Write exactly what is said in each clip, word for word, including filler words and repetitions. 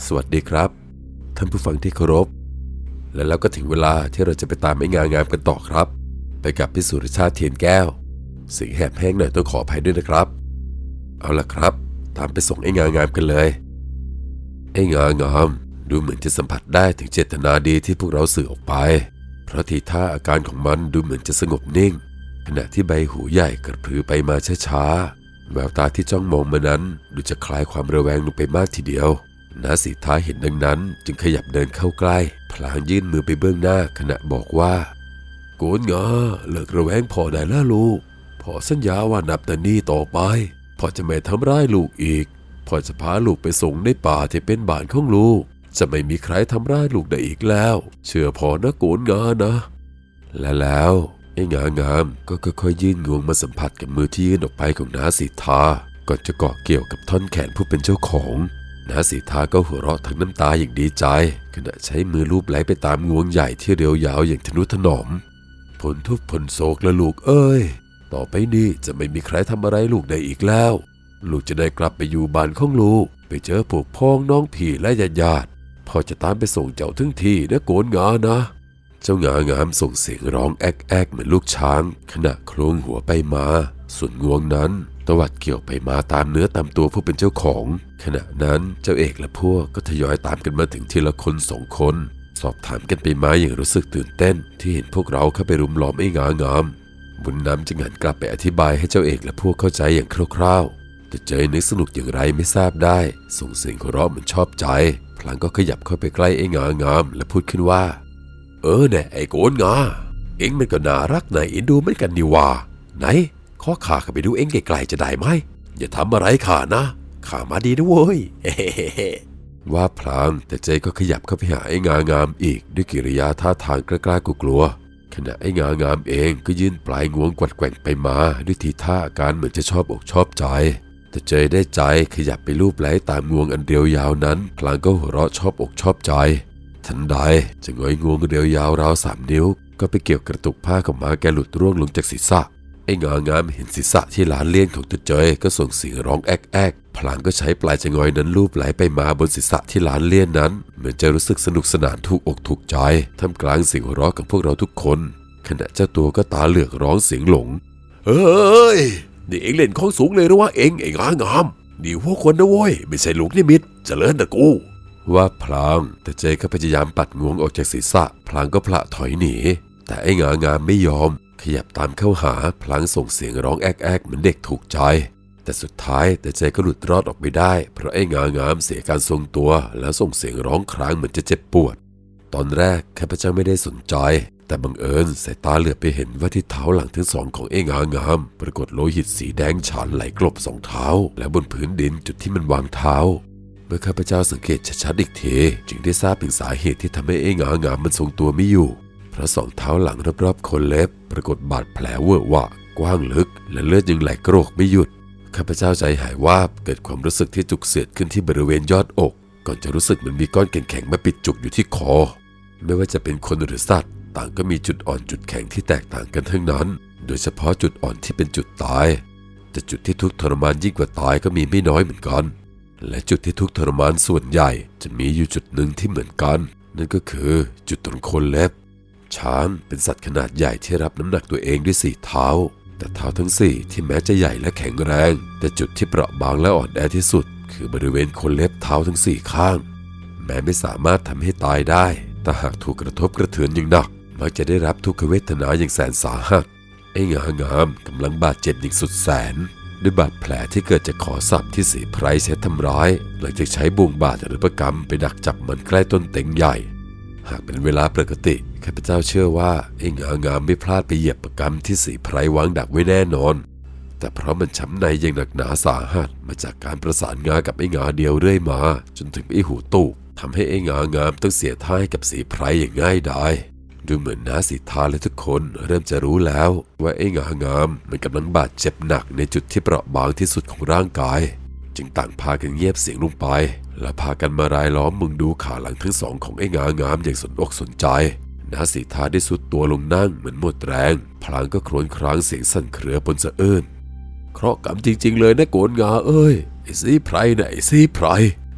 สวัสดีครับท่านผู้ฟังที่เคารพและแล้วก็ถึงเวลาที่เราจะไปตามไอ้งางามกันต่อครับไปกับพี่สุรชาติเทียนแก้วเสียงแหบแห้งหน่อยต้องขออภัยด้วยนะครับเอาล่ะครับตามไปส่งไอ้งางามกันเลยไอ้งางามดูเหมือนจะสัมผัสได้ถึงเจตนาดีที่พวกเราสื่อออกไปเพราะทีท่าอาการของมันดูเหมือนจะสงบนิ่งขณะที่ใบหูใหญ่กระพือไปมาช้าๆแววตาที่จ้องมองมานั้นดูจะคลายความระแวงลงไปมากทีเดียวน้าสีท้าเห็นดังนั้นจึงขยับเดินเข้าใกล้พลางยื่นมือไปเบื้องหน้าขณะบอกว่าโกนงาเลิกระแวงพอได้แล้วลูกพอสัญญาว่านับแต่นี้ต่อไปพ่อจะไม่ทำร้ายลูกอีกพ่อจะพาลูกไปส่งในป่าที่เป็นบ้านของลูกจะไม่มีใครทำร้ายลูกได้อีกแล้วเชื่อพ่อนะโกนงานะและแล้วไอ้งางามก็ค่อยๆยื่นงวงมาสัมผัสกับมือที่ยื่นออกไปของน้าสีทาก่อนจะเกาะเกี่ยวกับท่อนแขนผู้เป็นเจ้าของน้าสีทาก็หัวเราะทั้งน้ำตาอย่างดีใจขณะใช้มือลูบไล้ไปตามงวงใหญ่ที่เรียวยาวอย่างทนุถนอมผลทุกผลโศกและลูกเอ้ยต่อไปนี้จะไม่มีใครทำอะไรลูกได้อีกแล้วลูกจะได้กลับไปอยู่บ้านของลูกไปเจอพวกพ้องน้องพี่และญาติญาติพ่อจะตามไปส่งเจ้าถึงที่นะโกนงานะเจ้างางามส่งเสียงร้องแอ๊กแอ๊กเหมือนลูกช้างขณะโคลงหัวไปมาส่วนงวงนั้นตวัดเกี่ยวไปมาตามเนื้อตามตัวผู้เป็นเจ้าของขณะนั้นเจ้าเอกและพวกก็ทยอยตามกันมาถึงทีละคนสองคนสอบถามกันไปมาอย่างรู้สึกตื่นเต้นที่เห็นพวกเราเข้าไปรุมล้อมไอ้งางามบุญนำจึงหันกลับไปอธิบายให้เจ้าเอกและพวกเข้าใจอย่างคร่าวๆแต่เจยนึกสนุกอย่างไรไม่ทราบได้ส่งเสียงหัวเราะเหมือนชอบใจพลางก็ขยับเข้าไปใกล้ไอ้งางามและพูดขึ้นว่าเออเนี่ยไอ้โกนงาเอ็งมันก็น่ารักไหนเอ็นดูไม่กันนี่ว่าไหนขอข้าเข้าไปดูเอ็งไกลๆจะได้ไหมอย่าทำอะไรข้านะข้ามาดีนะเว้ยเฮ้ๆว่าพลางแต่เจก็ขยับเข้าไปหาไอ้งางามอีกด้วยกิริยาท่าทางกล้าๆกลัวๆขณะไอ้งางามเองก็ยื่นปลายงวงกวัดแกว่งไปมาด้วยทีท่าอาการเหมือนจะชอบอกชอบใจแต่เจได้ใจขยับไปลูบไล้ตามงวงอันเรียวยาวนั้นพลางก็หัวเราะชอบอกชอบใจทันใดจะง่อยงวงเรียวยาวราวสามนิ้วก็ไปเกี่ยวกระตุกผ้าของม้าแกหลุดร่วงลงจากศีรษะไอ้งางามเห็นศีรษะที่หลานเลี้ยนของตัวเจยก็ส่งเสียงร้องแอ๊กแอ๊กพลางก็ใช้ปลายจะงอยนั้นลูบไหลไปมาบนศีรษะที่หลานเลี้ยนนั้นเหมือนจะรู้สึกสนุกสนานถูกอกถูกใจท่ามกลางเสียงหัวเราะของพวกเราทุกคนขณะเจ้าตัวก็ตาเหลือกร้องเสียงหลงเฮ้ยนี่เอ็งเล่นของสูงเลยหรือว่าเอ็งไอ้งางามนี่พวกคนนะโว้ยไม่ใช่ลูกนิมิตเจริญนะกูว่าพลางแต่เจก็พยายามปัดงวงออกจากศีรษะพลางก็พละถอยหนีแต่ไอ้งางามไม่ยอมขยับตามเข้าหาพลางส่งเสียงร้องแอ๊กแอ๊กเหมือนเด็กถูกใจแต่สุดท้ายแต่เจก็หลุดรอดออกไปได้เพราะไอ้งางามเสียการทรงตัวแล้วส่งเสียงร้องครางเหมือนจะเจ็บปวดตอนแรกข้าพเจ้าไม่ได้สนใจแต่บังเอิญสายตาเหลือบไปเห็นว่าที่เท้าหลังทั้งสองของไอ้งางามปรากฏโลหิตสีแดงฉานไหลกลบสองเท้าและบนพื้นดินจุดที่มันวางเท้าเมื่อข้าพเจ้าสังเกตชัดๆอีกทีจึงได้ทราบถึงสาเหตุที่ทำให้ไอ้งางามมันทรงตัวไม่อยู่เพราะสองเท้าหลังรอบๆโคนเล็บปรากฏบาดแผลเวอะหวะกว้างลึกและเลือดยังไหลกรอกไม่หยุดข้าพเจ้าใจหายวาบเกิดความรู้สึกที่จุกเสียดขึ้นที่บริเวณยอดอกก่อนจะรู้สึกเหมือนมีก้อนแข็งๆมาปิดจุกอยู่ที่คอไม่ว่าจะเป็นคนหรือสัตว์ต่างก็มีจุดอ่อนจุดแข็งที่แตกต่างกันทั้งนั้นโดยเฉพาะจุดอ่อนที่เป็นจุดตายแต่จุดที่ทุกข์ทรมานยิ่งกว่าตายก็มีไม่น้อยเหมือนกันและจุดที่ทุกข์ทรมานส่วนใหญ่จะมีอยู่จุดหนึ่งที่เหมือนกันนั่นก็คือจุดตรงโคนเล็บช้างเป็นสัตว์ขนาดใหญ่ที่รับน้ำหนักตัวเองด้วยสี่เท้าแต่เท้าทั้งสี่ที่แม้จะใหญ่และแข็งแรงแต่จุดที่เปราะบางและอ่อนแอที่สุดคือบริเวณโคนเล็บเท้าทั้งสี่ข้างแม้ไม่สามารถทำให้ตายได้แต่หากถูกกระทบกระเทือนอย่างหนักมักจะได้รับทุกขเวทนาอย่างแสนสาหัสไอ้งางามกำลังบาดเจ็บอย่างสุดแสนด้วยบาดแผลที่เกิดจากขอสับที่สีไพรใช้ทำร้ายหลังจากใช้บ่วงบาดหรือประกำไปดักจับมันใกล้ต้นเต็งใหญ่หากเป็นเวลาปกติข้าพเจ้าเชื่อว่าไอ้งางามไม่พลาดไปเหยียบประกำที่สีไพรวางดักไว้แน่นอนแต่เพราะมันช้ำในอย่างหนักหนาสาหัสมาจากการประสานงากับไอ้งาเดียวเรื่อยมาจนถึงไอ้หูตูบทำให้ไอ้งางามต้องเสียท่าให้กับสีไพรอย่างง่ายดายดูเหมือนน้าสีทาและทุกคนเริ่มจะรู้แล้วว่าไอ้งางามมันกำลังบาดเจ็บหนักในจุดที่เปราะบางที่สุดของร่างกายจึงต่างพากันเงียบเสียงลงไปและพากันมารายล้อมมุงดูขาหลังทั้งสองของไอ้งางามอย่างสนอกสนใจน้าสีทาได้สุดตัวลงนั่งเหมือนหมดแรงพลางก็ครวญครางเสียงสั่นเครือปนสะอื้นเคราะห์กรรมจริงๆเลยนะโกนงาเอ้ยไอ้สีไพรนะไอ้สีไพร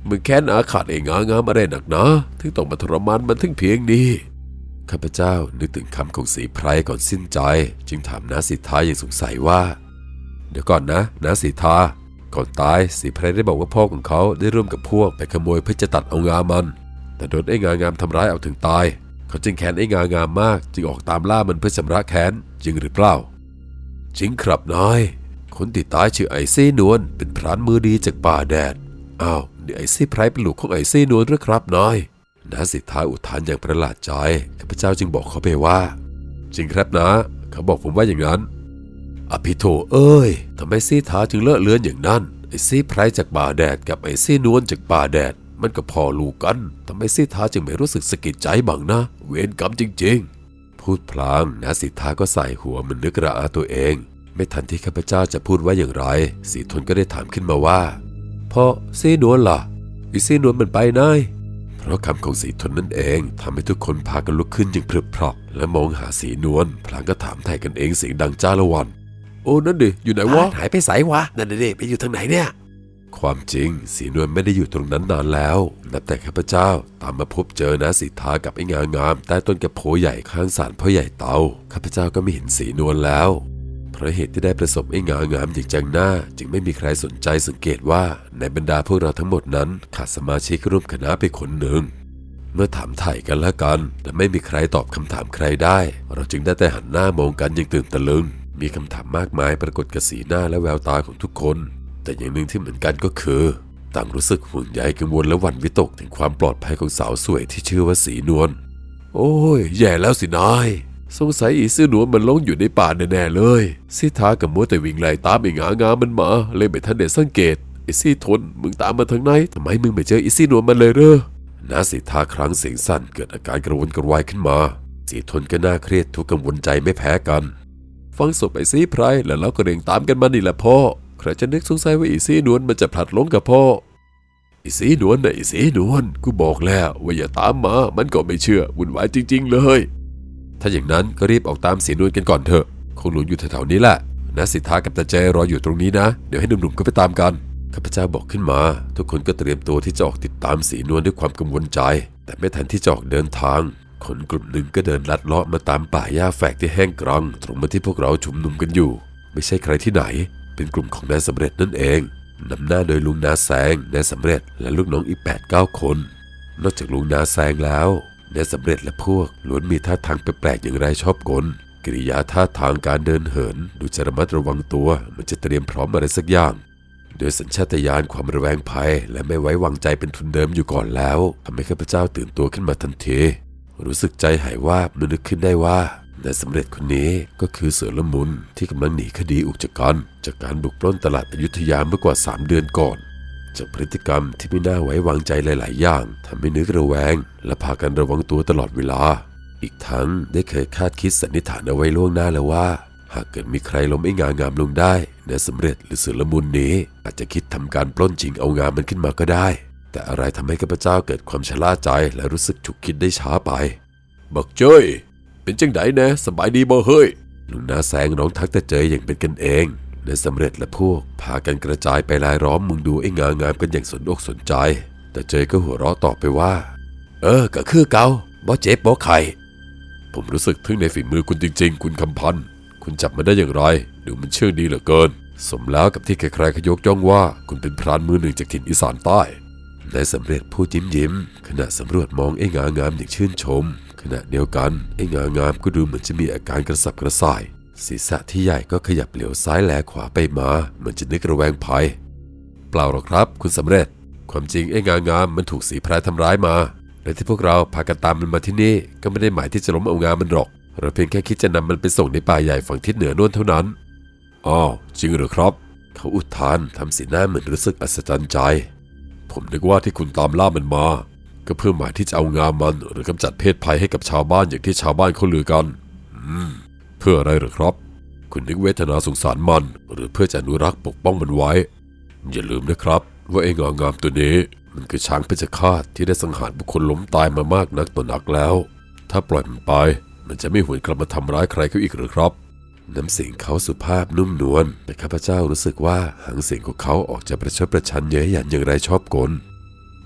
มึงแค้นอาฆาตไอ้งางามอะไรหนักหนาถึงต้องมาทรมานมันถึงเพียงนี้ข้าพเจ้านึกถึงคำของศรีไพรก่อนสิ้นใจจึงถามน้าสิทธาอย่างสงสัยว่าเดี๋ยวก่อนนะน้าสิทธาก่อนตายศรีไพรได้บอกว่าพ่อของเขาได้ร่วมกับพวกไปขโมยเพื่อจะตัดเอางามันแต่โดนไอ้งางามทำร้ายเอาถึงตายเขาจึงแค้นไอ้งางามมากจึงออกตามล่ามันเพื่อชำระแค้นจริงหรือเปล่าจริงครับนายคนที่ตายชื่อไอ้ซี่นวลเป็นพรานมือดีจากป่าแดดอ้าวนี่ไอ้ซี่ไพรเป็นลูกของไอ้ซี่นวลหรือครับนายน้าสิทธาอุทานอย่างประหลาดใจข้าพเจ้าจึงบอกเขาไปว่าจริงครับนะเขาบอกผมว่าอย่างนั้นอภิโธเอ้ยทำไมซี่ท้าจึงเลอะเลือนอย่างนั้นไอ้ซี่ไพรจากป่าแดดกับไอ้ซี่นวลจากป่าแดดมันก็พอลูกกันทำไมซี่ท้าจึงไม่รู้สึกสะกิดใจบ้างนะเวรกรรมจริงๆพูดพลางน้าสิทธาก็ใส่หัวมันนึกระอาตัวเองไม่ทันที่ข้าพเจ้าจะพูดว่าอย่างไรศรีทนก็ได้ถามขึ้นมาว่าพ่อซี่นวลล่ะไอ้ซี่นวลมันไปไหนเพราะคำของศรีทนนั่นเองทำให้ทุกคนพากันลุกขึ้นอย่างพรึบพรับและมองหาศรีนวลพลางก็ถามไถ่กันเองเสียงดังจ้าละวันโอ้นั่นดิอยู่ไหนวะหายไปไสวะนั่นดิไปอยู่ทางไหนเนี่ยความจริงศรีนวลไม่ได้อยู่ตรงนั้นนานแล้วนับแต่ข้าพเจ้าตามมาพบเจอนะสิทธากับไอ้งางามใต้ต้นกระโพใหญ่ข้างศาลพ่อใหญ่เตาข้าพเจ้าก็ไม่เห็นศรีนวลแล้วเพราะเหตุที่ได้ประสบไอ้งางามอย่างจังหน้าจึงไม่มีใครสนใจสังเกตว่าในบรรดาพวกเราทั้งหมดนั้นขาดสมาชิกร่วมคณะไปคนหนึ่งเมื่อถามไถ่กันและกันแต่ไม่มีใครตอบคำถามใครได้เราจึงได้แต่หันหน้ามองกันอย่างตื่นตะลึงมีคำถามมากมายปรากฏกับสีหน้าและแววตาของทุกคนแต่อย่างหนึ่งที่เหมือนกันก็คือต่างรู้สึกห่วงใยกังวลและหวั่นวิตกถึงความปลอดภัยของสาวสวยที่ชื่อว่าสีนวลโอ้ยแย่แล้วสินายสงสัยอีซื่อนวลมันลงอยู่ในป่าแน่ๆเลยสิทธากับมัวแต่วิ่งไล่ตามไอ้งางามันมาเลยไม่ทันได้สังเกตไอ้ซี่ทนมึงตามมาทางไหนทำไมมึงไม่เจอไอ้ซี่นวลมันเลยเร่อน้าสิทธาครั้งเสียงสั่นเกิดอาการกระวนกระวายขึ้นมาสีทนก็น่าเครียดทุกกังวลใจไม่แพ้กันฟังศพไอ้ซี่ไพรแล้วเราก็เร่งตามกันมานี่แหละพ่อใครจะนึกสงสัยว่าไอ้ซี่นวลมันจะพลัดหลงกับพ่อไอ้ซี่นวลน่ะไอ้ซี่นวลกูบอกแล้วว่าอย่าตามมามันก็ไม่เชื่อวุ่นวายจริงๆเลยถ้าอย่างนั้นก็รีบออกตามสีนวลกันก่อนเถอะคงหลงอยู่แถวๆนี้แหละนะสิทธากับตาเจรออยู่ตรงนี้นะเดี๋ยวให้หนุ่มๆก็ไปตามกันข้าพเจ้าบอกขึ้นมาทุกคนก็เตรียมตัวที่จะออกติดตามสีนวลด้วยความกังวลใจแต่ไม่ทันที่จะออกเดินทางคนกลุ่มหนึ่งก็เดินลัดเลาะมาตามป่าหญ้าแฝกที่แห้งกรังตรงมาที่พวกเราชุมนุมกันอยู่ไม่ใช่ใครที่ไหนเป็นกลุ่มของนายสำเร็จนั่นเองนำหน้าโดยลุงนาแซงนายสำเร็จและลูกน้องอีก แปดเก้า คนนอกจากลุงนาแซงแล้วนายสำเร็จและพวกล้วนมีท่าทางแปลกๆอย่างไรชอบกลกิริยาท่าทางการเดินเหินดูจะระมัดระวังตัวมันจะเตรียมพร้อมอะไรสักอย่างโดยสัญชาตญาณความระแวงภัยและไม่ไว้วางใจเป็นทุนเดิมอยู่ก่อนแล้วทำให้ข้าพเจ้าตื่นตัวขึ้นมาทันทีรู้สึกใจหายวาบเมื่อนึกขึ้นได้ว่านายสำเร็จคนนี้ก็คือเสือละมุนที่กำลังหนีคดีอุกชะกันจากการบุกปล้นตลาดอยุธยาเมื่อกว่าสามเดือนก่อนจากพฤติกรรมที่ไม่น่าไว้วางใจหลายๆอย่างทำให้นึกระแวงและพากันระวังตัวตลอดเวลาอีกทั้งได้เคยคาดคิดสันนิษฐานเอาไว้ล่วงหน้าแล้วว่าหากเกิดมีใครล้มไอ้งางามลงได้นายสำเร็จหรือเสือละมุนนี้อาจจะคิดทำการปล้นจริงเอางามมันขึ้นมาก็ได้แต่อะไรทำให้ข้าพเจ้าเกิดความชะล่าใจและรู้สึกฉุกคิดได้ช้าไปบักเจ้ยเป็นจังไดนะสบายดีบ่เฮ้ยลุงนาแซงร้องทักตาเจยอย่างเป็นกันเองนายสำเร็จและพวกพากันกระจายไปรายล้อมมุงดูไอ้งางามกันอย่างสนอกสนใจแต่เจยก็หัวเราะตอบไปว่าเออก็คือเก่าบ่เจ็บบ่ไข้ผมรู้สึกถึงในฝีมือคุณจริงๆคุณคำพันธ์คุณจับมาได้อย่างไรดูมันเชื่องดีเหลือเกินสมแล้วกับที่ใครๆเขายกย่องว่าคุณเป็นพรานมือหนึ่งจากถิ่นอีสานใต้นายสำเร็จพูดยิ้มยิ้มขณะสำรวจมองไอ้งางามอย่างชื่นชมขณะเดียวกันไอ้งางามก็ดูเหมือนจะมีอาการกระสับกระส่ายศีรษะที่ใหญ่ก็ขยับเหลียวซ้ายแลขวาไปมาเหมือนจะนึกระแวงภัยเปล่าหรอกครับคุณสำเร็จความจริงไอ้งางามมันถูกสีไพรทำร้ายมาและที่พวกเราพากันตามมันมาที่นี่ก็ไม่ได้หมายที่จะล้มเอางามมันหรอกเราเพียงแค่คิดจะนำมันไปส่งในป่าใหญ่ฝั่งทิศเหนือโน่นเท่านั้นอ๋อจริงหรือครับเขาอุทานทำสีหน้าเหมือนรู้สึกอัศจรรย์ใจผมนึกว่าที่คุณตามล่ามันมาก็เพื่อหมายที่จะเอางามมันหรือกำจัดเพศภัยให้กับชาวบ้านอย่างที่ชาวบ้านเขาลือกันอืมเพื่ออะไรหรือครับคุณนึกเวทนาสงสารมันหรือเพื่อจะอนุรักษ์ปกป้องมันไว้อย่าลืมนะครับว่าไอ้งางามตัวนี้มันคือช้างเพชฌฆาตที่ได้สังหารบุคคลล้มตายมามากนักต่อนักแล้วถ้าปล่อยมันไปมันจะไม่หวนกลับมาทำร้ายใครเขาอีกหรือครับน้ำเสียงเขาสุภาพนุ่มนวลแต่ข้าพเจ้ารู้สึกว่าหางเสียงของเขาออกจะประชดประชันเย้ยหยันอย่างไรชอบกล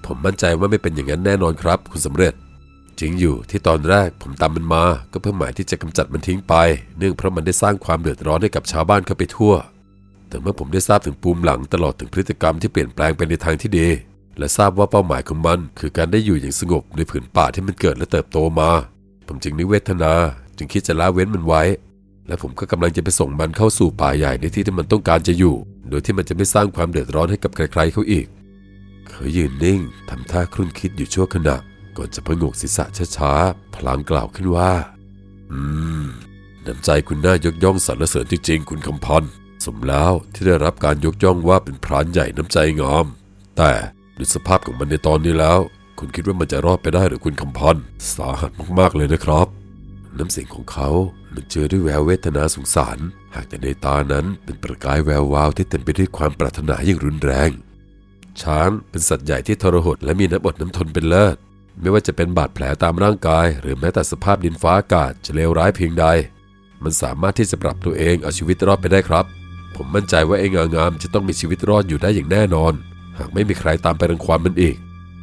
ผมมั่นใจว่าไม่เป็นอย่างนั้นแน่นอนครับคุณสำเร็จจริงอยู่ที่ตอนแรกผมตามมันมาก็เพื่อหมายที่จะกำจัดมันทิ้งไปเนื่องเพราะมันได้สร้างความเดือดร้อนให้กับชาวบ้านเข้าไปทั่วแต่เมื่อผมได้ทราบถึงปูมหลังตลอดถึงพฤติกรรมที่เปลี่ยนแปลงไปในทางที่ดีและทราบว่าเป้าหมายของมันคือการได้อยู่อย่างสงบในผืนป่าที่มันเกิดและเติบโตมาผมจึงนิเวทนาจึงคิดจะละเว้นมันไว้และผมก็กำลังจะไปส่งมันเข้าสู่ป่าใหญ่ในที่ที่มันต้องการจะอยู่โดยที่มันจะไม่สร้างความเดือดร้อนให้กับใครๆเขาอีกเขายืนนิ่งทำท่าครุ่นคิดอยู่ชั่วขณะก่อนจะพงกศีรษะช้าๆพลางกล่าวขึ้นว่าอืมน้ำใจคุณน่ายกย่องสรรเสริญจริงๆคุณคำพันธ์สมแล้วที่ได้รับการยกย่องว่าเป็นพรานใหญ่น้ำใจงามแต่ด้วยสภาพของมันในตอนนี้แล้วคุณคิดว่ามันจะรอดไปได้หรือคุณคำพันธ์สาหัสมากๆเลยนะครับน้ำเสียงของเขามันเจือด้วยแววเวทนาสงสารหากแต่ในตานั้นเป็นประกายแวววาวที่เต็มไปด้วยความปรารถนาอย่างรุนแรงช้างเป็นสัตว์ใหญ่ที่ทรหดและมีน้ำอดน้ำทนเป็นเลิศไม่ว่าจะเป็นบาดแผลตามร่างกายหรือแม้แต่สภาพดินฟ้าอากาศจะเลวร้ายเพียงใดมันสามารถที่จะปรับตัวเองเอาชีวิตรอดไปได้ครับผมมั่นใจว่าไอ้งางามจะต้องมีชีวิตรอดอยู่ได้อย่างแน่นอนหากไม่มีใครตามไปรังควานมันอีก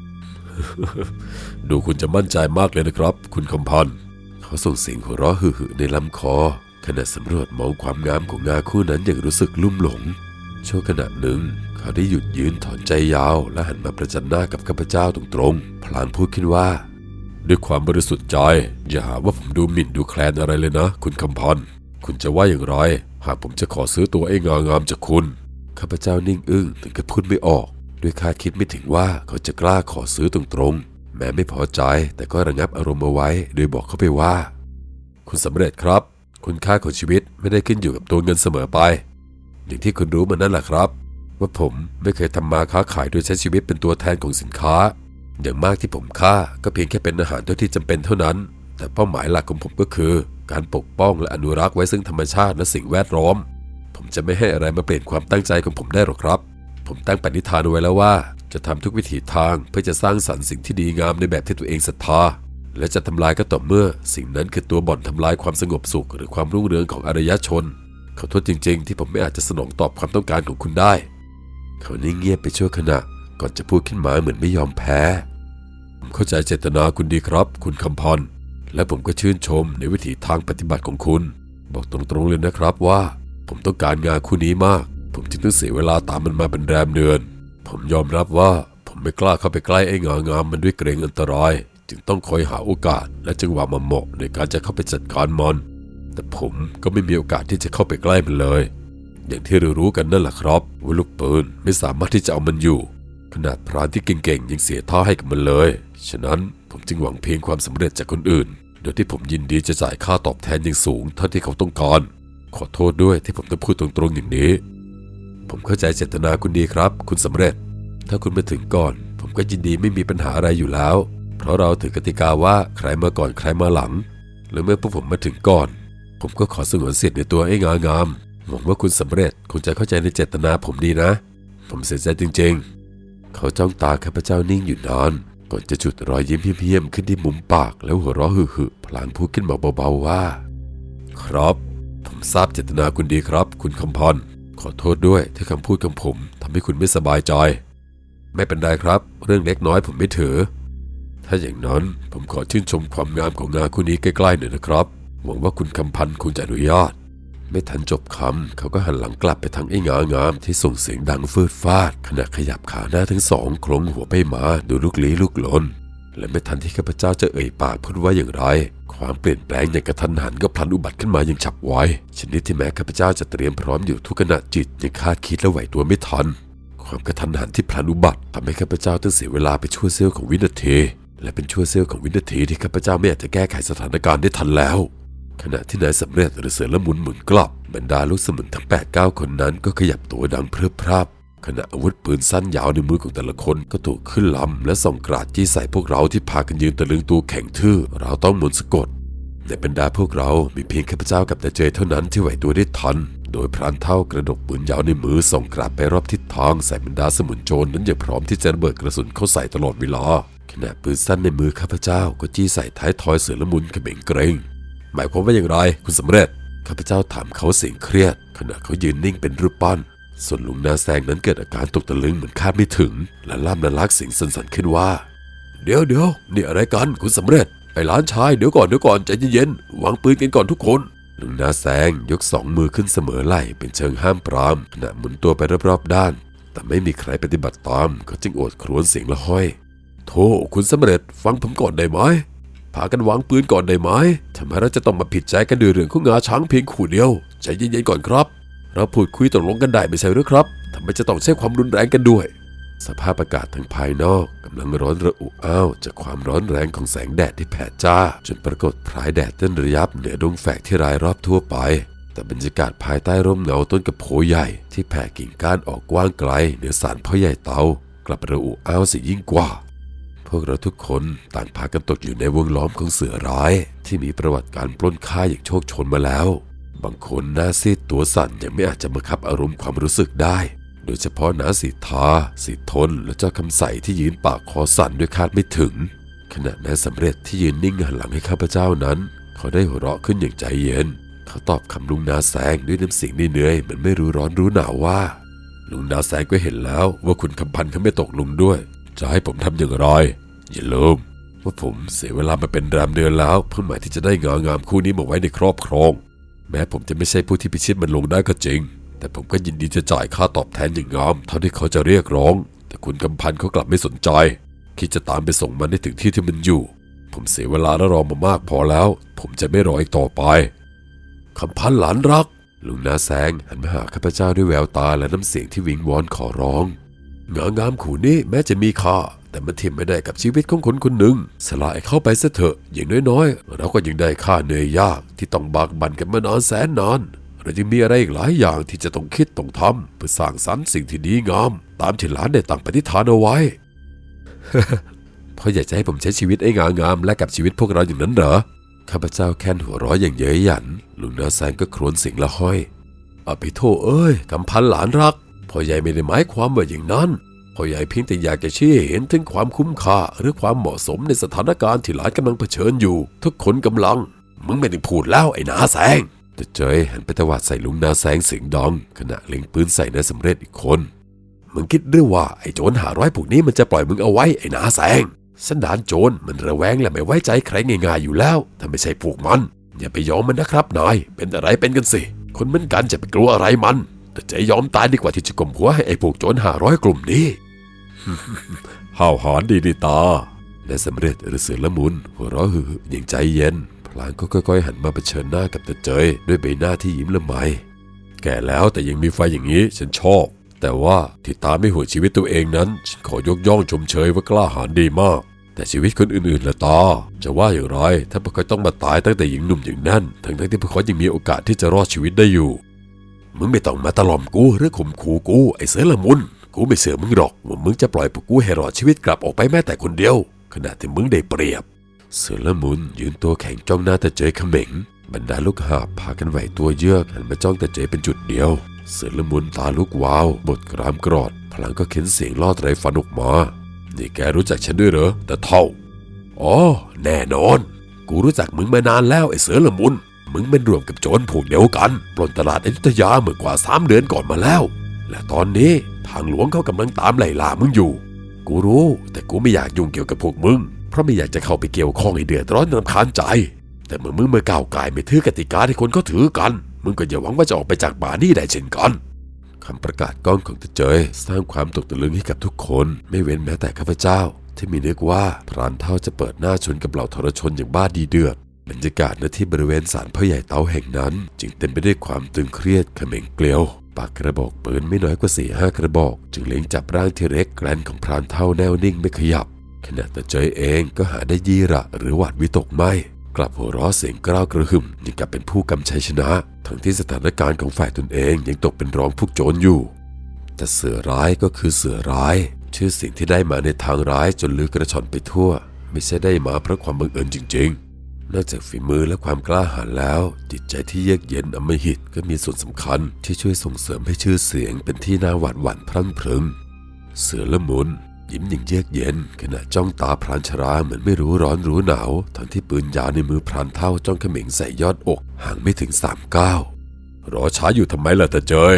ดูคุณจะมั่นใจมากเลยนะครับคุณคำพันธ์เขาส่งเสียงหัวเราะหึ่ๆในลำคอขณะสำรวจมองความงามของงาคู่นั้นอย่างรู้สึกลุ่มหลงชั่วขณะหนึ่งเขาได้หยุดยืนถอนใจยาวและหันมาประจันหน้ากับข้าพเจ้าตรงๆพลางพูดขึ้นว่าด้วยความบริสุทธิ์ใจอย่าหาว่าผมดูหมิ่นดูแคลนอะไรเลยนะคุณคำพันธ์คุณจะว่าอย่างไรหากผมจะขอซื้อตัวไอ้งางามจากคุณข้าพเจ้านิ่งอึ้งถึงกับพูดไม่ออกด้วยคาดคิดไม่ถึงว่าเขาจะกล้าขอซื้อตรงๆแม้ไม่พอใจแต่ก็ระงับอารมณ์เอาไว้โดยบอกเขาไปว่าคุณสำเร็จครับคุณค่าของชีวิตไม่ได้ขึ้นอยู่กับตัวเงินเสมอไปอย่างที่คุณรู้มานั่นแหละครับว่าผมไม่เคยทำมาค้าขายโดยใช้ชีวิตเป็นตัวแทนของสินค้าอย่างมากที่ผมค่าก็เพียงแค่เป็นอาหารเท่าที่จำเป็นเท่านั้นแต่เป้าหมายหลักของผมก็คือการปกป้องและอนุรักษ์ไว้ซึ่งธรรมชาติและสิ่งแวดล้อมผมจะไม่ให้อะไรมาเปลี่ยนความตั้งใจของผมได้หรอกครับผมตั้งปณิธานไว้แล้วว่าจะทำทุกวิถีทางเพื่อจะสร้างสรรค์สิ่งที่ดีงามในแบบที่ตัวเองศรัทธาและจะทำลายก็ต่อเมื่อสิ่งนั้นคือตัวบ่อนทำลายความสงบสุขหรือความรุ่งเรืองของอารยชนขอโทษจริงๆที่ผมไม่อาจจะสนองตอบความต้องการของคุณได้เขานิ่งเงียบไปชั่วขณะก่อนจะพูดขึ้นมาเหมือนไม่ยอมแพ้ผมเข้าใจเจตนาคุณดีครับคุณคำพันธ์และผมก็ชื่นชมในวิถีทางปฏิบัติของคุณบอกตรงๆเลยนะครับว่าผมต้องการงานคู่นี้มากผมจึงต้องเสียเวลาตามมันมาเป็นแรมเดือนผมยอมรับว่าผมไม่กล้าเข้าไปใกล้ไอ้งางามมันด้วยเกรงอันตรายจึงต้องคอยหาโอกาสและจังหวะมาเหมาะในการจะเข้าไปจัดการมันแต่ผมก็ไม่มีโอกาสที่จะเข้าไปใกล้มันเลยอย่างที่เรารู้กันนั่นแหละครับว่าลูกปืนไม่สามารถที่จะเอามันอยู่ขนาดพรานที่เก่งๆยังเสียท่าให้กับมันเลยฉะนั้นผมจึงหวังเพียงความสำเร็จจากคนอื่นโดยที่ผมยินดีจะจ่ายค่าตอบแทนอย่างสูงเท่าที่เขาต้องการขอโทษด้วยที่ผมต้องพูดตรงๆอย่างนี้ผมเข้าใจเจตนาคุณดีครับคุณสำเร็จถ้าคุณมาถึงก่อนผมก็ยินดีไม่มีปัญหาอะไรอยู่แล้วเพราะเราถือกติกาว่าใครมาก่อนใครมาหลังหรือเมื่อพวกผมมาถึงก่อนผมก็ขอสงวนสิทธิ์ในตัวไอ้งางามหวังว่าคุณสำเร็จคงจะเข้าใจในเจตนาผมดีนะผมเสียใจจริงๆเขาจ้องตาข้าพเจ้านิ่งอยู่นานก่อนจะจุดรอยยิ้มเพี้ยมๆขึ้นที่มุมปากแล้วหัวเราะหึ่ๆพลางพูดขึ้นมาเบาๆว่าครับผมทราบเจตนาคุณดีครับคุณคำพันธ์ขอโทษด้วยที่คำพูดของผมทำให้คุณไม่สบายใจไม่เป็นไรครับเรื่องเล็กน้อยผมไม่ถือถ้าอย่างนั้นผมขอชื่นชมความงามของงาคู่นี้ใกล้ๆหน่อยนะครับหวังว่าคุณคำพันธ์คงจะอนุญาตไม่ทันจบคำเขาก็หันหลังกลับไปทางไอ้งางามที่ส่งเสียงดังฟืดฟาดขณะขยับขาหน้าทั้งสองโคลงหัวไปมาดูลุกลี้ลุกลนและไม่ทันที่ข้าพเจ้าจะเอ่ยปากพูดว่าอย่างไรความเปลี่ยนแปลงอย่างกระทันหันก็พลันอุบัติขึ้นมาอย่างฉับไวชนิดที่แม้ข้าพเจ้าจะเตรียมพร้อมอยู่ทุกขณะจิตยังคาดคิดและไหวตัวไม่ทันความกระทันหันที่พลันอุบัติทำให้ข้าพเจ้าต้องเสียเวลาไปชั่วเสี้ยวของวินาทีและเป็นชั่วเสี้ยวของวินาทีที่ข้าพเจ้าไม่อาจจะแก้ไขสถานการณ์ได้ทันแล้วขณะที่นายสำเร็จหรือเสือละมุนหมุนกลับบรรดาลูกสมุนทั้ง แปดเก้า คนนั้นก็ขยับตัวดังเพลิบพราบขณะอาวุธปืนสั้นยาวในมือของแต่ละคนก็ถูกขึ้นลำและส่องกราดจี้ใส่พวกเราที่พากันยืนตะลึงตัวแข็งทื่อเราต้องมนต์สะกดในบรรดาพวกเรามีเพียงข้าพเจ้ากับแต่เจยเท่านั้นที่ไหวตัวได้ทันโดยพรานเท่ากระดกปืนยาวในมือส่องกราดไปรอบทิศทางใส่บรรดาสมุนโจรนั้นอย่างพร้อมที่จะระเบิดกระสุนเข้าใส่ตลอดเวลาขณะปืนสั้นในมือข้าพเจ้าก็จี้ใส่ท้ายทอยเสือละมุนเขม่งเกรงหมายความว่าอย่างไรคุณสำเร็จข้าพเจ้าถามเขาเสียงเครียดขณะเขายืนนิ่งเป็นรูปปั้นส่วนลุงนาแซงนั้นเกิดอาการตกตะลึงเหมือนคาดไม่ถึงและล่ำละลักเสียงสั่นๆขึ้นว่าเดี๋ยวเดี๋ยวนี่อะไรกันคุณสำเร็จไอ้หลานชายเดี๋ยวก่อนเดี๋ยวก่อนใจเย็นๆวางปืนกันก่อนทุกคนลุงนาแซงยกสองมือขึ้นเสมอไหล่เป็นเชิงห้ามปรามขณะหมุนตัวไปรอบๆด้านแต่ไม่มีใครปฏิบัติตามก็จึงโอดครวญเสียงละห้อยโธ่คุณสำเร็จฟังผมก่อนได้ไหมพากันวางปืนก่อนได้ไหมทำไมเราจะต้องมาผิดใจกันด้วยเรื่องของงาช้างเพียงขู่เดียวใจเย็นๆก่อนครับเราพูดคุยตกลงกันได้ไม่ใช่หรือครับทำไมจะต้องใช้ความรุนแรงกันด้วยสภาพอากาศทางภายนอกกำลังร้อนระอุอ้าวจากความร้อนแรงของแสงแดดที่แผดจ้าจนปรากฏพรายแดดเต้นระยับเหนือดงแฝกที่รายรอบทั่วไปแต่บรรยากาศภายใต้ร่มเงาต้นกระโพใหญ่ที่แผ่กิ่งก้านออกกว้างไกลเหนือศาลพ่อใหญ่เตากลับระอุอ้าวเสียยิ่งกว่าพวกเราทุกคนต่างพากันตกอยู่ในวงล้อมของเสือร้ายที่มีประวัติการปล้นฆ่าอย่างโชคโชนมาแล้วบางคนหน้าซีดตัวสั่นยังไม่อาจจะบังคับอารมณ์ความรู้สึกได้โดยเฉพาะน้าสีทาสีทนและเจ้าคำใสที่ยืนปากคอสั่นด้วยคาดไม่ถึงขณะนายสำเร็จที่ยืนนิ่งหันหลังให้ข้าพเจ้านั้นเขาได้หัวเราะขึ้นอย่างใจเย็นเขาตอบคำลุงนาแซงด้วยน้ำเสียงเหนื่อยๆเหมือนไม่รู้ร้อนรู้หนาวว่าลุงนาแซงก็เห็นแล้วว่าคุณคำพันธ์เขาไม่ตกลุงด้วยจะให้ผมทำอย่างไรอย่าลืมว่าผมเสียเวลามาเป็นแรมเดือนแล้วเพื่อหมายที่จะได้งางามคู่นี้มาไว้ในครอบครองแม้ผมจะไม่ใช่ผู้ที่พิชิตมันลงได้ก็จริงแต่ผมก็ยินดีจะจ่ายค่าตอบแทนอย่างงามเท่าที่เขาจะเรียกร้องแต่คุณกำพันธ์เขากลับไม่สนใจคิดจะตามไปส่งมันให้ถึงที่ที่มันอยู่ผมเสียเวลาและรอมามากพอแล้วผมจะไม่รออีกต่อไปคำพันธ์หลานรักลุงนาแซงหันมาหาข้าพเจ้าด้วยแววตาและน้ำเสียงที่วิงวอนขอร้องงางามคู่นี้แม้จะมีค่าแต่มันเทียบไม่ได้กับชีวิตของคนคนหนึ่งสลายเข้าไปซะเถอะอย่างน้อยๆเราก็ยังได้ค่าเหนื่อยยากที่ต้องบากบั่นกันมานานแสนนานเรายังมีอะไรอีกหลายอย่างที่จะต้องคิดต้องทำเพื่อสร้างสรรค์สิ่งที่ดีงามตามที่หลานได้ตั้งปณิธานเอาไว้ พ่ออยากจะให้ผมใช้ชีวิตไอ้งางามและกับชีวิตพวกเราอย่างนั้นเหรอข้าพเจ้าแค่นหัวเราะอย่างเย้ยหยันลุงนาแซงก็ครวญเสียงละห้อยอภิโธเอ้ยกำพันหลานรักพ่อใหญ่ไม่ได้หมายความว่าอย่างนั้นพ่อใหญ่เพียงแต่อยากจะชี้เห็นถึงความคุ้มค่าหรือความเหมาะสมในสถานการณ์ที่หลานกำลังเผชิญอยู่ทุกคนกำลังมึงไม่ได้พูดแล้วไอ้นาแซงแต่เจยหันไปตวาดใส่ลุงนาแซงเสียงดังขณะเล็งปืนใส่นายสำเร็จอีกคนมึงคิดหรือว่าไอ้โจรหาร้อยพวกนี้มันจะปล่อยมึงเอาไว้ไอ้นาแซงสันดานโจรมันระแวงและไม่ไว้ใจใครง่ายๆอยู่แล้วถ้าไม่ใช่พวกมันอย่าไปยอมมันนะครับนายเป็นอะไรเป็นกันสิคนเหมือนกันจะไปกลัวอะไรมันแต่ใจยอมตายดีกว่าที่จะกลมหัวให้ไอ้พวกโจรหาร้อยกลุ่มนี้ ห้าวหาญดีดีตานายสำเร็จหรือเสือละมุนหัวเราะหึ่ยอย่างใจเย็นพลางก็ค่อยๆหันมาเผชิญหน้ากับตาเจยด้วยใบหน้าที่ยิ้มละไมแก่แล้วแต่ยังมีไฟอย่างนี้ฉันชอบแต่ว่าที่ตาไม่ห่วงชีวิตตัวเองนั้นฉันขอยกย่องชมเชยว่ากล้าหาญดีมากแต่ชีวิตคนอื่นๆล่ะตาจะว่าอย่างไรถ้าพวกเขาต้องมาตายตั้งแต่หญิงหนุ่มอย่างนั้นทั้งๆที่พวกเขายังมีโอกาสที่จะรอดชีวิตได้อยู่มึงไม่ต้องมาตะล่อมกูหรือข่มขู่กูไอ้เสือละมุนกูไม่เสือมึงหรอกว่ามึงจะปล่อยพวกกูให้รอดชีวิตกลับออกไปแม้แต่คนเดียวขณะที่มึงได้เปรียบเสือละมุนยืนตัวแข็งจ้องหน้าตาเจยเขม็งบรรดาลูกหาบพากันไหวตัวเยือกหันมาจ้องตาเจยเป็นจุดเดียวเสือละมุนตาลุกวาวบดกรามกรอดพลังก็เข็นเสียงล่อไตรฟันออกมานี่แกรู้จักฉันด้วยเหรอตาเท่าอ๋อแน่นอนกูรู้จักมึงมานานแล้วไอ้เสือละมุนมึงเป็นรวมกับโจรพวกเดียวกันปล้นตลาดอยุธยาเมื่อกว่าสามเดือนก่อนมาแล้วและตอนนี้ทางหลวงเขากำลังตามไล่ล่ามึงอยู่กูรู้แต่กูไม่อยากยุ่งเกี่ยวกับพวกมึงเพราะไม่อยากจะเข้าไปเกี่ยวข้องให้เดือดร้อนรำคาญใจแต่เมื่อมึงมาก้าวไก่ไม่ถือกติกาที่คนเขาถือกันมึงก็อย่าหวังว่าจะออกไปจากป่านี้ได้เช่นกันคำประกาศก้องของตาเจยสร้างความตกตะลึงให้กับทุกคนไม่เว้นแม้แต่ข้าพเจ้าที่มีนึกว่าพรานเฒ่าจะเปิดหน้าชนกับเหล่าทรชนอย่างบ้าดีเดือดบรรยากาศณที่บริเวณศาลพ่อใหญ่เต๋าแห่งนั้นจึงเต็มไปด้วยความตึงเครียดเขม่งเกลียวปากกระบอกปืนไม่น้อยกว่าสี่ห้ากระบอกจึงเล็งจับร่างที่เล็กแกรนของพรานเฒ่าแน่วนิ่งไม่ขยับขณะตาเจยเองก็หาได้ยี่ระหรือหวาดวิตกไม่กลับหัวเราะเสียงกล้าวกระหึ่มยังกับเป็นผู้กำชัยชนะทั้งที่สถานการณ์ของฝ่ายตนเองยังตกเป็นรองพวกโจรอยู่แต่เสือร้ายก็คือเสือร้ายชื่อสิ่งที่ได้มาในทางร้ายจนลือกระชอนไปทั่วไม่ใช่ได้มาเพราะความบังเอิญจริงๆนอกจากฝีมือและความกล้าหาญแล้วจิตใจที่เยือกเย็นอำมหิตก็มีส่วนสำคัญที่ช่วยส่งเสริมให้ชื่อเสียงเป็นที่น่าหวาดหวั่นพรั่งพรึงเสือละมุนยิ้มอย่างเยือกเย็นขณะจ้องตาพรานชราเหมือนไม่รู้ร้อนรู้หนาวทั้งที่ปืนยาวในมือพรานเฒ่าจ้องเขม็งใส่ยอดอกห่างไม่ถึงสามก้าวรอช้าอยู่ทำไมล่ะตาเจย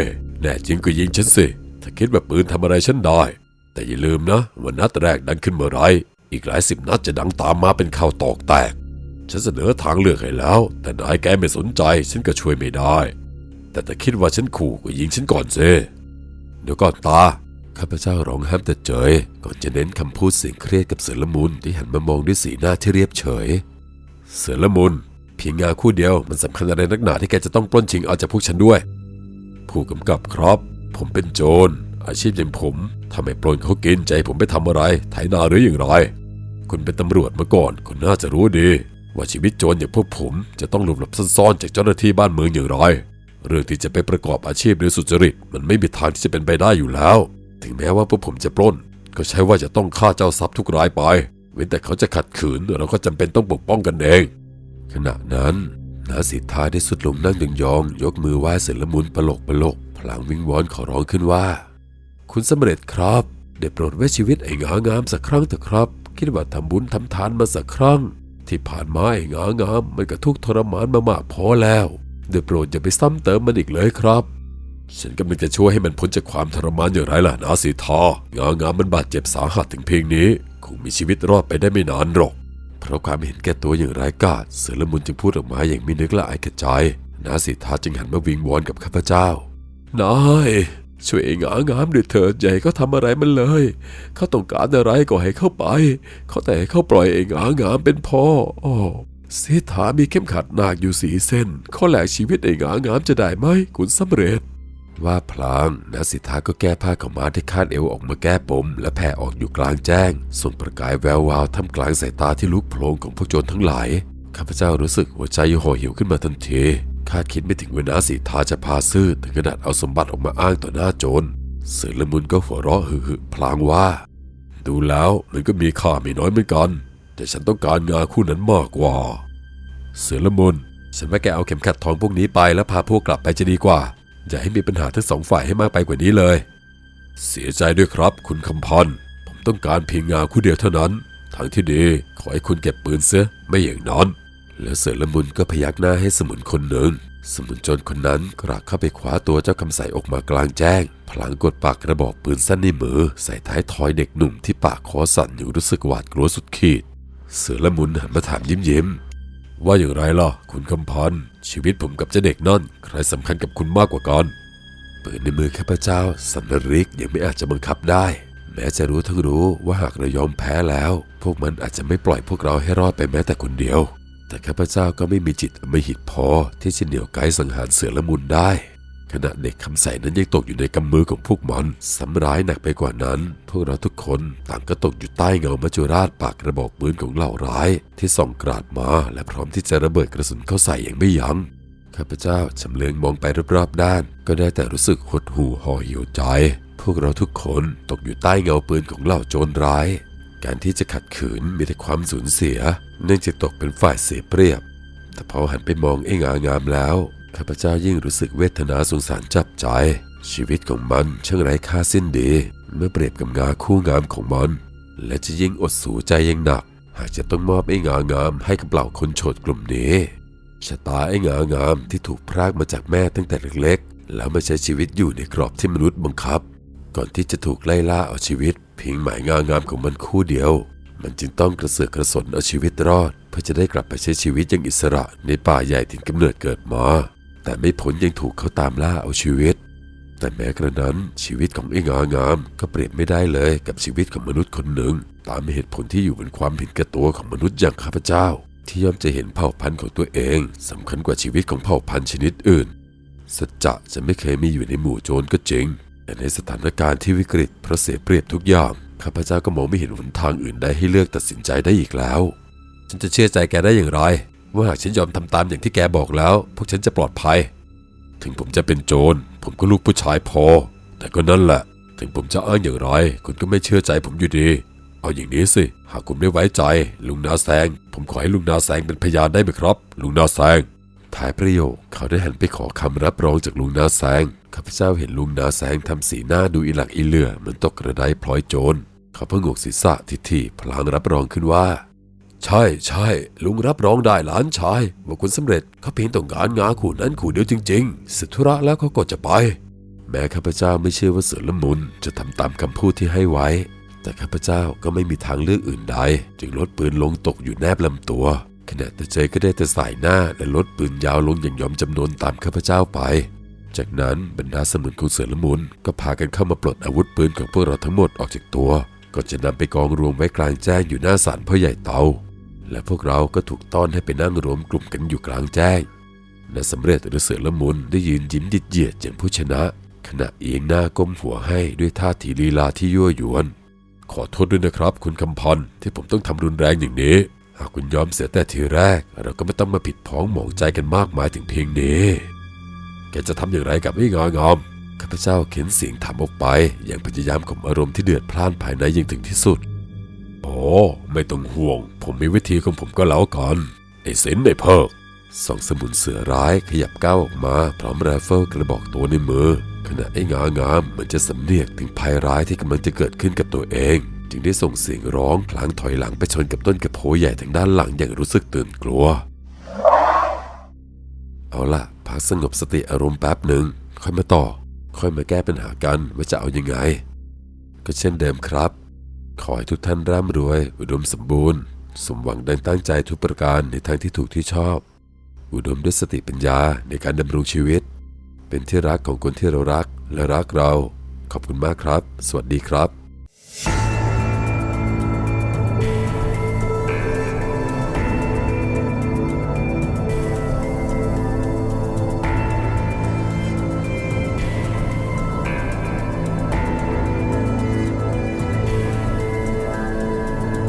แน่จริงก็ยิงฉันสิถ้าคิดว่าปืนทำอะไรฉันได้แต่อย่าลืมนะว่านัดแรกดังขึ้นเมื่อไรอีกหลายสิบนัดจะดังตามมาเป็นข่าวตอกแตกฉันเสนอทางเลือกให้แล้วแต่นายแกไม่สนใจฉันก็ช่วยไม่ได้แต่ถ้าคิดว่าฉันขู่ก็ยิงฉันก่อนสิเดี๋ยวก่อนตาข้าพเจ้าร้องห้ามแต่เจยก่อนจะเน้นคำพูดเสียงเครียดกับเสือละมุนที่หันมามองด้วยสีหน้าที่เรียบเฉยเสือละมุนเพียงงานคู่เดียวมันสำคัญอะไรนักหนาที่แกจะต้องปล้นชิงเอาจากพวกฉันด้วยผู้กำกับครับผมเป็นโจรอาชีพอย่างผมถ้าไม่ปล้นเขากินใจผมไปทำอะไรไถนาหรืออย่างไรคุณเป็นตำรวจมาก่อนคุณน่าจะรู้ดีว่าชีวิตโจรอย่างพวกผมจะต้องหลบหลบซ่อนๆจากเจ้าหน้าที่บ้านเมืองอย่างไรเรื่องที่จะไปประกอบอาชีพโดยสุจริตมันไม่มีทางที่จะเป็นไปได้อยู่แล้วถึงแม้ว่าพวกผมจะปล้นก็ใช่ว่าจะต้องฆ่าเจ้าทรัพย์ทุกรายไปเว้นแต่เขาจะขัดขืนเราก็จำเป็นต้องปกป้องกันเองขณะนั้นนาสิทธาได้สุดลงนั่งยองๆยกมือไหว้เสือละมุนปลกปลกพลางวิงวอนขอร้องขึ้นว่าคุณสำเร็จครับได้โปรดไว้ชีวิตไอ้งางามสักครั้งเถอะครับคิดว่าทำบุญทำทานมาสักครั้งที่ผ่านมาไอ้งางามมันก็ทุกข์ทรมานมามากพอแล้วได้โปรดอย่าไปซ้ำเติมมันอีกเลยครับฉันกำลังจะช่วยให้มันพ้นจากความทรมานอย่างไรล่ะนาสิทธางางามมันบาดเจ็บสาหัสถึงเพียงนี้คงมีชีวิตรอดไปได้ไม่นานหรอกเพราะความเห็นแก่ตัวอย่างไร้กาจเสือละมุนจึงพูดออกมาอย่างไม่นึกละอายแก่ใจนาสิทธาจึงหันมาวิงวอนกับข้าพเจ้านายช่วยไอ้งางามด้วยเถิดอย่าให้เขาทำอะไรมันเลยเขาต้องการอะไรก็ให้เข้าไปเขาแต่ให้เขาปล่อยไอ้งางามเป็นพ่อโอ้สิทธามีเข้มขัดหนักอยู่สีเส้นเขาแลกชีวิตไอ้งางามจะได้ไหมคุณสำเร็จว่าพลางนาสิทธาก็แก้ผ้าขาวม้าที่คาดเอวออกมาแก้ปมและแผ่ออกอยู่กลางแจ้งส่งประกายแวววาวท่ามกลางสายตาที่ลุกโผล่ของพวกโจรทั้งหลายข้าพเจ้ารู้สึกหัวใจห่อเหี่ยวขึ้นมาทันทีคาดคิดไม่ถึงว่านาสิทธาจะพาซื่อถึงขนาดเอาสมบัติออกมาอ้างต่อหน้าโจรเสือละมุนก็หัวเราะหึ่ๆพลางว่าดูแล้วมันก็มีค่าไม่น้อยเหมือนกันแต่ฉันต้องการงาคู่นั้นมากกว่าเสือละมุนฉันว่าแกเอาเข็มขัดทองพวกนี้ไปแล้วพาพวกกลับไปจะดีกว่าอย่าให้มีปัญหาทั้งสองฝ่ายให้มากไปกว่านี้เลยเสียใจด้วยครับคุณคำพันธ์ผมต้องการเพียงงาคู่เดียวเท่านั้นทางที่ดีขอให้คุณเก็บปืนเสียไม่อย่างนั้นแล้วเสือละมุนก็พยักหน้าให้สมุนคนหนึ่งสมุนโจรคนนั้นกระเข้าไปคว้าตัวเจ้าคำใสออกมากลางแจ้งพลางกดปากกระบอกปืนสั้นในมือใส่ท้ายทอยเด็กหนุ่มที่ปากคอสั่นอยู่รู้สึกหวาดกลัวสุดขีดเสือละมุนหันมาถามยิ้มยิ้มว่าอย่างไรล่ะคุณคำพันธ์ชีวิตผมกับเจ้าเด็กนั่นใครสำคัญกับคุณมากกว่ากันปืนในมือข้าพเจ้าสันนริกยังไม่อาจจะบังคับได้แม้จะรู้ทั้งรู้ว่าหากเรายอมแพ้แล้วพวกมันอาจจะไม่ปล่อยพวกเราให้รอดไปแม้แต่คนเดียวแต่ข้าพเจ้าก็ไม่มีจิตอำมหิตพอที่จะเหนี่ยวไกสังหารเสือละมุนได้ขณะเด็กคำใสนั้นยังตกอยู่ในกำมือของพวกมันซ้ำร้ายหนักไปกว่านั้นพวกเราทุกคนต่างก็ตกอยู่ใต้เงามัจจุราชปากกระบอกปืนของเหล่าร้ายที่ส่องกราดมาและพร้อมที่จะระเบิดกระสุนเข้าใส่อย่างไม่ยั้งข้าพเจ้าชำเลืองมองไปรอบๆด้านก็ได้แต่รู้สึกหดหู่ห่อเหี่ยวใจพวกเราทุกคนตกอยู่ใต้เงาปืนของเหล่าโจรร้ายการที่จะขัดขืนมีแต่ความสูญเสียเนื่องจากตกเป็นฝ่ายเสียเปรียบแต่พอหันไปมองไอ้งางามแล้วข้าพเจ้ายิ่งรู้สึกเวทนาสงสารจับใจชีวิตของมันช่างไร้ค่าสิ้นดีเมื่อเปรียบกับงาคู่งามของมันและจะยิ่งอดสูใจยังหนักหากจะต้องมอบไอ้งางามให้กับเหล่าคนโฉดกลุ่มนี้ชะตาไอ้งางามที่ถูกพรากมาจากแม่ตั้งแต่เล็กๆแล้วมาใช้ชีวิตอยู่ในกรอบที่มนุษย์บังคับก่อนที่จะถูกไล่ล่าเอาชีวิตเพียงหมายงางามของมันคู่เดียวมันจึงต้องกระเสือกกระสนเอาชีวิตรอดเพื่อจะได้กลับไปใช้ชีวิตอย่างอิสระในป่าใหญ่ถิ่นกำเนิดเกิดมาแต่ไม่พ้นยังถูกเขาตามล่าเอาชีวิตแต่แม้กระนั้นชีวิตของไอ้งางามก็เปรียบไม่ได้เลยกับชีวิตของมนุษย์คนหนึ่งตามเหตุผลที่อยู่บนความเห็นแก่ตัวของมนุษย์อย่างข้าพเจ้าที่ย่อมจะเห็นเผ่าพันธุ์ของตัวเองสำคัญกว่าชีวิตของเผ่าพันธุ์ชนิดอื่นสัจจะจะไม่เคยมีอยู่ในหมู่โจรก็จริงแต่ในสถานการณ์ที่วิกฤตเพราะเสียเปรียบทุกอย่างข้าพเจ้าก็มองไม่เห็นหนทางอื่นใดให้เลือกตัดสินใจได้อีกแล้วฉันจะเชื่อใจแกได้อย่างไรว่าหากฉันยอมทำตามอย่างที่แกบอกแล้วพวกฉันจะปลอดภัยถึงผมจะเป็นโจรผมก็ลูกผู้ชายพอแต่ก็นั่นแหละถึงผมจะอ้างอย่างไรคุณก็ไม่เชื่อใจผมอยู่ดีเอาอย่างนี้สิหากคุณไม่ไว้ใจลุงนาแซงผมขอให้ลุงนาแซงเป็นพยานได้ไหมครับลุงนาแซงท้ายประโยคเขาได้หันไปขอคำรับรองจากลุงนาแซงข้าพเจ้าเห็นลุงนาแซงทำสีหน้าดูอีหลักอีเหลือเหมือนตกกระไดพลอยโจรเขาพงกศีรษะทิฐิพลางรับรองขึ้นว่าใช่ใช่ลุงรับรองได้หลานชายว่าคุณสำเร็จเขาเพียงต้องการงาคู่นั้นคู่เดียวจริงๆเสร็จธุระแล้วเขาก็จะไปแม้ข้าพเจ้าไม่เชื่อว่าเสือละมุนจะทำตามคำพูดที่ให้ไว้แต่ข้าพเจ้าก็ไม่มีทางเลือกอื่นใดจึงลดปืนลงตกอยู่แนบลำตัวขณะตาเจก็ได้แต่สายหน้าและลดปืนยาวลงอย่างยอมจำนนตามข้าพเจ้าไปจากนั้นบรรดาเสมือนของเสือละมุนก็พากันเข้ามาปลดอาวุธปืนของพวกเราทั้งหมดออกจากตัวก่อนจะนำไปกองรวมไว้กลางแจ้งอยู่หน้าศาลพ่อใหญ่เตาและพวกเราก็ถูกต้อนให้ไปนั่งรวมกลุ่มกันอยู่กลางแจ้งและสำเร็จหรือเสือละมุนได้ยืนยิ้มดิดเยียดอย่างผู้ชนะขณะเอียงหน้าก้มหัวให้ด้วยท่าทีลีลาที่ยั่วยวนขอโทษด้วยนะครับคุณคำพันธ์ที่ผมต้องทำรุนแรงอย่างนี้หากคุณยอมเสียแต่ทีแรกเราก็ไม่ต้องมาผิดพ้องหมองใจกันมากมายถึงเพียงนี้แกจะทำอย่างไรกับไอ้งางอมข้าพเจ้าเข็นเสียงถามออกไปอย่างพยายามข่มอารมณ์ที่เดือดพล่านภายในยิ่งถึงที่สุดโอ้ไม่ต้องห่วงผมมีวิธีของผมก็แล้วกันไอ้เซนไอ้เพิกสองสมุนเสือร้ายขยับก้าวออกมาพร้อมไรเฟิลกระบอกตัวในมือขณะไอ้งางามเหมือนจะสำเนียกถึงภัยร้ายที่กำลังจะเกิดขึ้นกับตัวเองจึงได้ส่งเสียงร้องพลางถอยหลังไปชนกับต้นกระโพใหญ่ทางด้านหลังอย่างรู้สึกตื่นกลัวเอาล่ะพักสงบสติอารมณ์แป๊บหนึ่งค่อยมาต่อค่อยมาแก้ปัญหากันว่าจะเอายังไงก็เช่นเดิมครับขอให้ทุกท่านร่ำรวยอุดมสมบูรณ์สมหวังดังตั้งใจทุกประการในทางที่ถูกที่ชอบอุดมด้วยสติปัญญาในการดำรงชีวิตเป็นที่รักของคนที่เรารักและรักเราขอบคุณมากครับสวัสดีครับ